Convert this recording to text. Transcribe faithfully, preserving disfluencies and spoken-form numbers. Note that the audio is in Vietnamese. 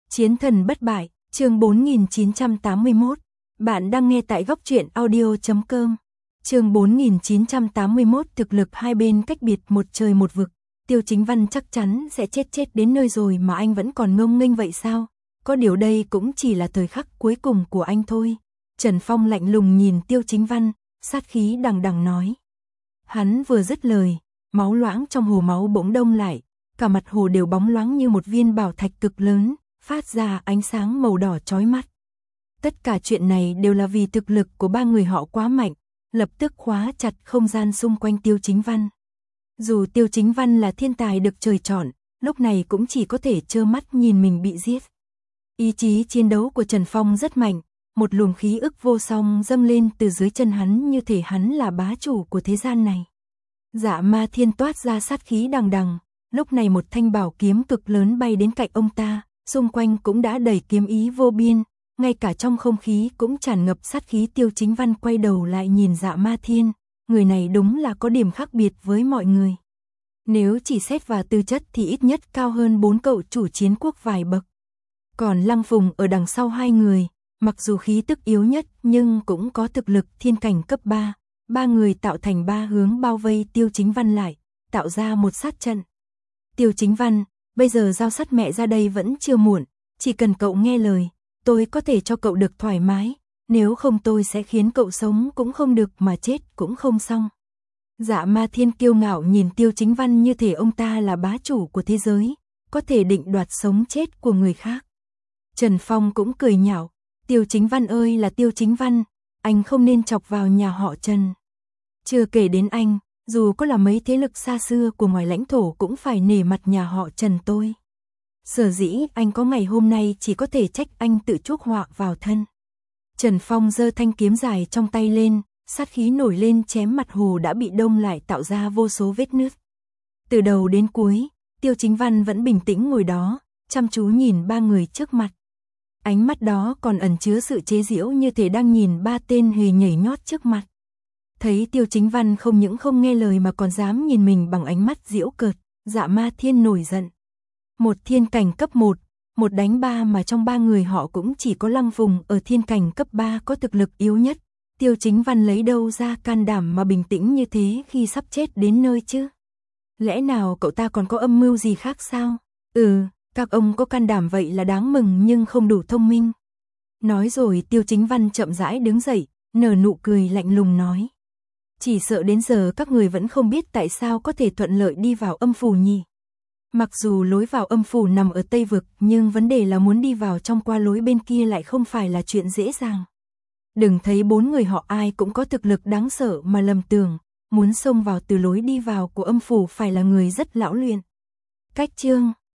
Chiến thần bất bại, chương bốn nghìn chín trăm tám mươi mốt. Bạn đang nghe tại góc truyện audio chấm com. Chương bốn nghìn chín trăm tám mươi mốt. Thực lực hai bên cách biệt một trời một vực. Tiêu Chính Văn chắc chắn sẽ chết chết đến nơi rồi mà anh vẫn còn ngông nghênh vậy sao? Có điều đây cũng chỉ là thời khắc cuối cùng của anh thôi. Trần Phong lạnh lùng nhìn Tiêu Chính Văn, sát khí đằng đằng nói. Hắn vừa dứt lời, máu loãng trong hồ máu bỗng đông lại, cả mặt hồ đều bóng loáng như một viên bảo thạch cực lớn, phát ra ánh sáng màu đỏ chói mắt. Tất cả chuyện này đều là vì thực lực của ba người họ quá mạnh, lập tức khóa chặt không gian xung quanh Tiêu Chính Văn. Dù Tiêu Chính Văn là thiên tài được trời chọn, lúc này cũng chỉ có thể trơ mắt nhìn mình bị giết. Ý chí chiến đấu của Trần Phong rất mạnh, một luồng khí ức vô song dâng lên từ dưới chân hắn như thể hắn là bá chủ của thế gian này. Dạ Ma Thiên toát ra sát khí đằng đằng, lúc này một thanh bảo kiếm cực lớn bay đến cạnh ông ta, xung quanh cũng đã đầy kiếm ý vô biên, ngay cả trong không khí cũng tràn ngập sát khí. Tiêu Chính Văn quay đầu lại nhìn Dạ Ma Thiên, người này đúng là có điểm khác biệt với mọi người. Nếu chỉ xét vào tư chất thì ít nhất cao hơn bốn cậu chủ chiến quốc vài bậc. Còn Lăng Phùng ở đằng sau hai người, mặc dù khí tức yếu nhất nhưng cũng có thực lực thiên cảnh cấp ba. Ba người tạo thành ba hướng bao vây Tiêu Chính Văn lại, tạo ra một sát trận. Tiêu Chính Văn, bây giờ giao sát mẹ ra đây vẫn chưa muộn, chỉ cần cậu nghe lời, tôi có thể cho cậu được thoải mái, nếu không tôi sẽ khiến cậu sống cũng không được mà chết cũng không xong. Dạ Ma Thiên kiêu ngạo nhìn Tiêu Chính Văn như thể ông ta là bá chủ của thế giới, có thể định đoạt sống chết của người khác. Trần Phong cũng cười nhạo, Tiêu Chính Văn ơi là Tiêu Chính Văn, anh không nên chọc vào nhà họ Trần. Chưa kể đến anh, dù có là mấy thế lực xa xưa của ngoài lãnh thổ cũng phải nể mặt nhà họ Trần tôi. Sở dĩ anh có ngày hôm nay chỉ có thể trách anh tự chuốc họa vào thân. Trần Phong giơ thanh kiếm dài trong tay lên, sát khí nổi lên chém mặt hồ đã bị đông lại tạo ra vô số vết nứt. Từ đầu đến cuối, Tiêu Chính Văn vẫn bình tĩnh ngồi đó, chăm chú nhìn ba người trước mặt. Ánh mắt đó còn ẩn chứa sự chế giễu như thể đang nhìn ba tên hề nhảy nhót trước mặt. Thấy Tiêu Chính Văn không những không nghe lời mà còn dám nhìn mình bằng ánh mắt giễu cợt, Dạ Ma Thiên nổi giận. Một thiên cảnh cấp một, một đánh ba mà trong ba người họ cũng chỉ có Lăng Phùng ở thiên cảnh cấp ba có thực lực yếu nhất. Tiêu Chính Văn lấy đâu ra can đảm mà bình tĩnh như thế khi sắp chết đến nơi chứ? Lẽ nào cậu ta còn có âm mưu gì khác sao? Ừ, các ông có can đảm vậy là đáng mừng nhưng không đủ thông minh. Nói rồi Tiêu Chính Văn chậm rãi đứng dậy, nở nụ cười lạnh lùng nói. Chỉ sợ đến giờ các người vẫn không biết tại sao có thể thuận lợi đi vào âm phủ nhỉ. Mặc dù lối vào âm phủ nằm ở Tây Vực nhưng vấn đề là muốn đi vào trong qua lối bên kia lại không phải là chuyện dễ dàng. Đừng thấy bốn người họ ai cũng có thực lực đáng sợ mà lầm tưởng, muốn xông vào từ lối đi vào của âm phủ phải là người rất lão luyện. Cách chương